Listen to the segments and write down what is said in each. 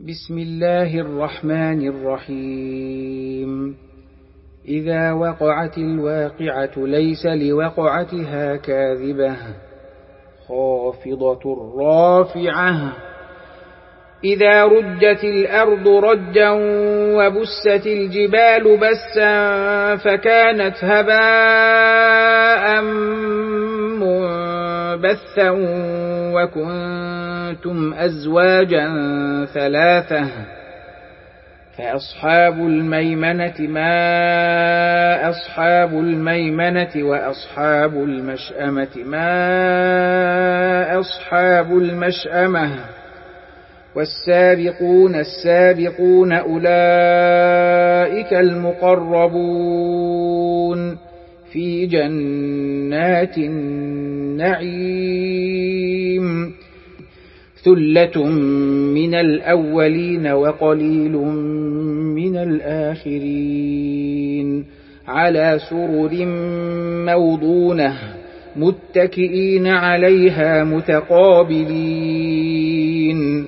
بسم الله الرحمن الرحيم. إذا وقعت الواقعة ليس لوقعتها كاذبة خافضة رافعة إذا رجت الأرض رجا وبست الجبال بسا فكانت هباء منبثا وكنتم أزواجا ثلاثة فأصحاب الميمنة ما أصحاب الميمنة وأصحاب المشأمة ما أصحاب المشأمة والسابقون السابقون أولئك المقربون في جنات النعيم ثلة من الأولين وقليل من الآخرين على سرر موضونة متكئين عليها متقابلين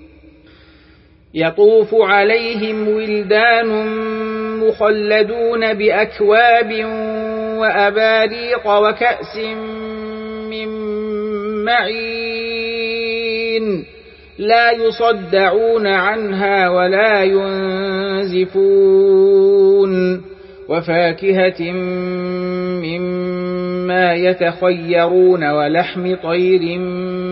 يطوف عليهم ولدان مخلدون بأكواب وأباريق وكأس من معين لا يصدعون عنها ولا ينزفون وفاكهة مما يتخيرون ولحم طير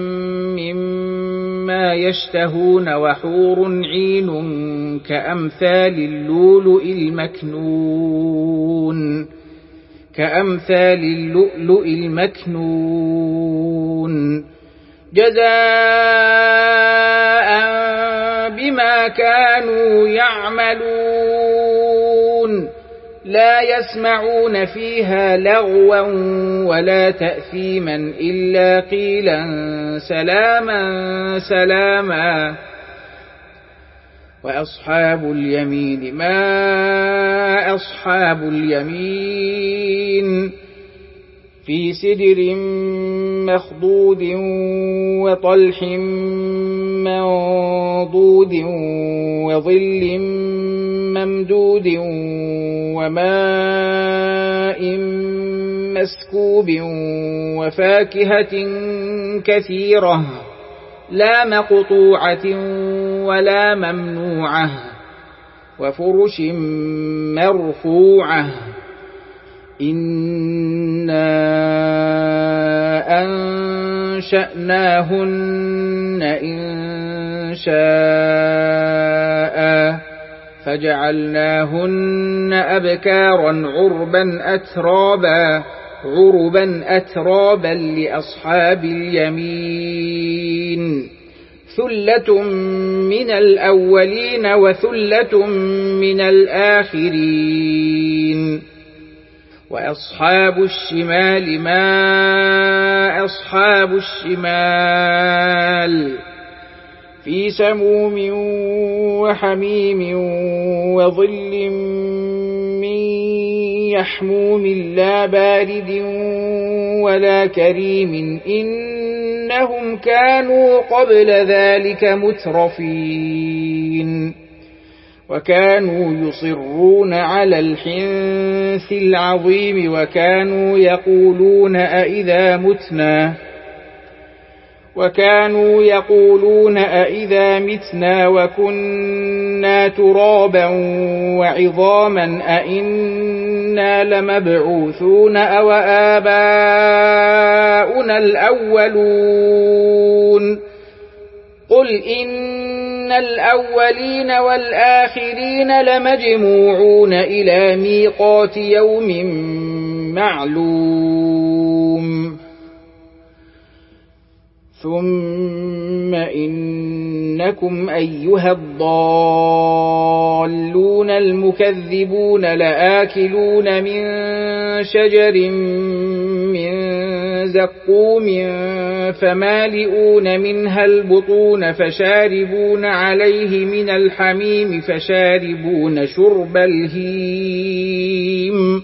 مما يشتهون وحور عين كأمثال اللؤلؤ المكنون جزاء بما كانوا يعملون لا يسمعون فيها لغوا ولا تأثيما إلا قيلا سلاما سلاما وأصحاب اليمين ما أصحاب اليمين في سدر مخضود وطلح منضود وظل ممدود وماء مسكوب وفاكهة كثيرة لا مقطوعة ولا ممنوعة وفرش مرفوعة إنا أنشأناهن إنشاء فجعلناهن أبكارا عربا أترابا لأصحاب اليمين ثلة من الأولين وثلة من الآخرين وأصحاب الشمال ما أصحاب الشمال في سموم وحميم وظل من يحموم لا بارد ولا كريم إنهم كانوا قبل ذلك مترفين وكانوا يصرون على الحنث العظيم وكانوا يقولون أئذا متنا وكنا ترابا وعظاما أئنا لمبعوثون أو آباؤنا الأولون قل إن الأولين والآخرين لمجموعون إلى ميقات يوم معلوم ثم إنكم أيها الضالون المكذبون لآكلون من شجر من زقوم فمالئون منها البطون فشاربون عليه من الحميم فشاربون شرب الهيم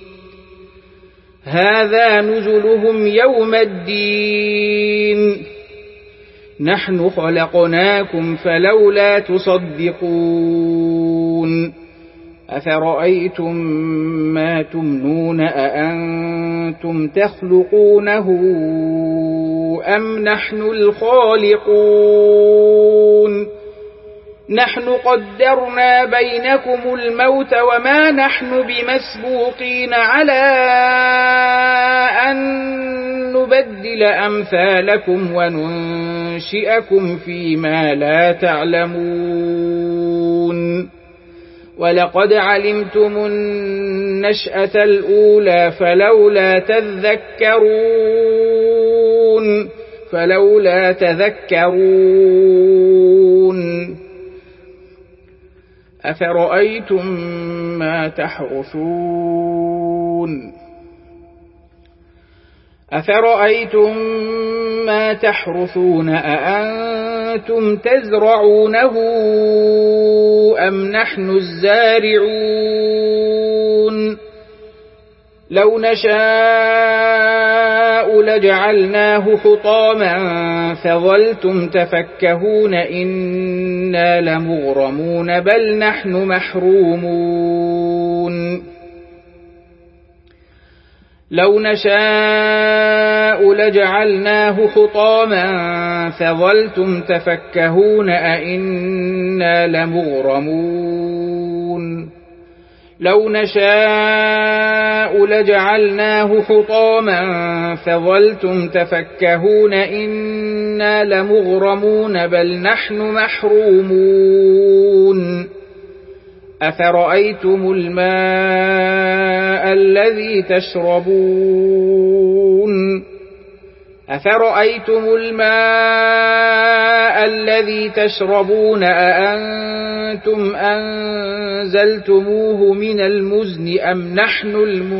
هذا نزلهم يوم الدين نحن خلقناكم فلولا تصدقون أفرأيتم ما تمنون أأنتم تخلقونه أم نحن الخالقون نحن قدرنا بينكم الموت وما نحن بمسبوقين على أن نبدل أمثالكم وننشئكم فيما لا تعلمون ولقد علمتم النشأة الأولى فلولا تذكرون أفرأيتم ما تحرثون أأنتم تزرعونه أم نحن الزارعون لو نشاء لجعلناه حطاما فظلتم تفكهون إنا لمغرمون بل نحن محرومون لو نشاء لجعلناه حطاما فظلتم تفكهون أئنا لمغرمون لو نشاء لجعلناه حطاما فظلتم تفكهون إنا لمغرمون بل نحن محرومون أفرأيتم الماء الذي تشربون أأنتم أنزلتموه من المزن أم نحن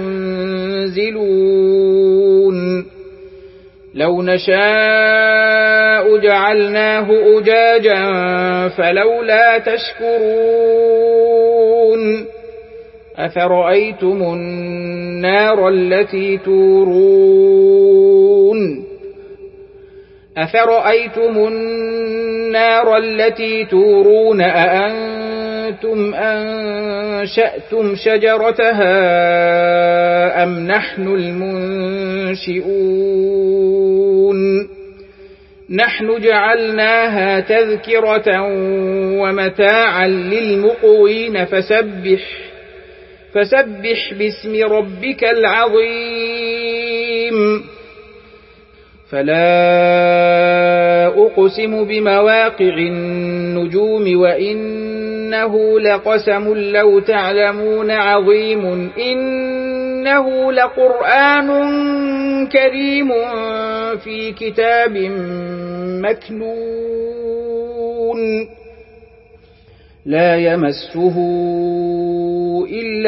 المنزلون لو نشاء جعلناه أجاجا فلولا تشكرون أفرأيتم النار التي تورون أأنتم أنشأتم شجرتها أم نحن المنشئون نحن جعلناها تذكرة ومتاعا للمقوين فسبح باسم ربك العظيم فلا أقسم بمواقع النجوم وإنه لقسم لو تعلمون عظيم إنه لقرآن كريم في كتاب مكنون لا يمسه إلا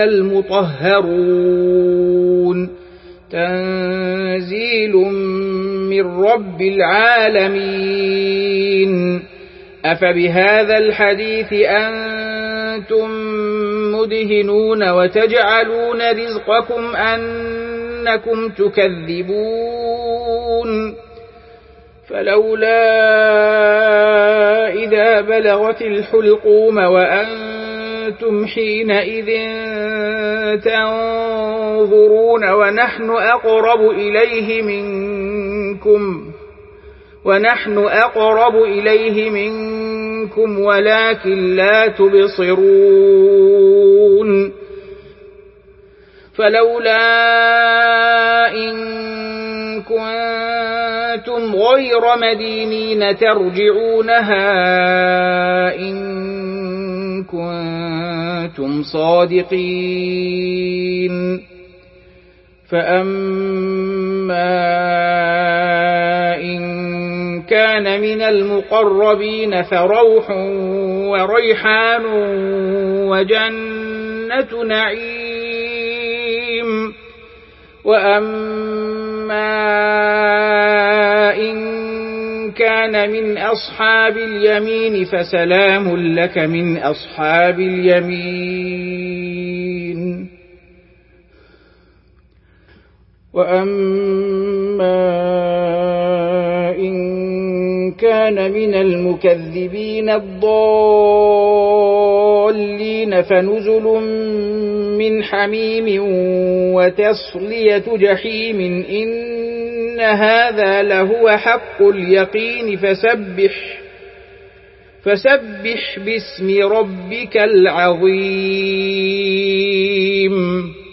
المطهرون تنزيل من رب العالمين أفبهذا الحديث أنتم مدهنون وتجعلون رزقكم أنكم تكذبون فلولا إذا بلغت الحلقوم وأنتم حينئذ تنظرون ونحن أقرب إليه منكم ولكن لا تبصرون فلولا إن كنتم غير مدينين ترجعونها إن كنتم صادقين فأما إن كان من المقربين فروح وريحان وجنة نعيم وأما إن كان من أصحاب اليمين فسلام لك من أصحاب اليمين وأما إن كان من المكذبين الضالين فنزل من حميم وتصلية جحيم إن هذا لهو حق اليقين فسبح باسم ربك العظيم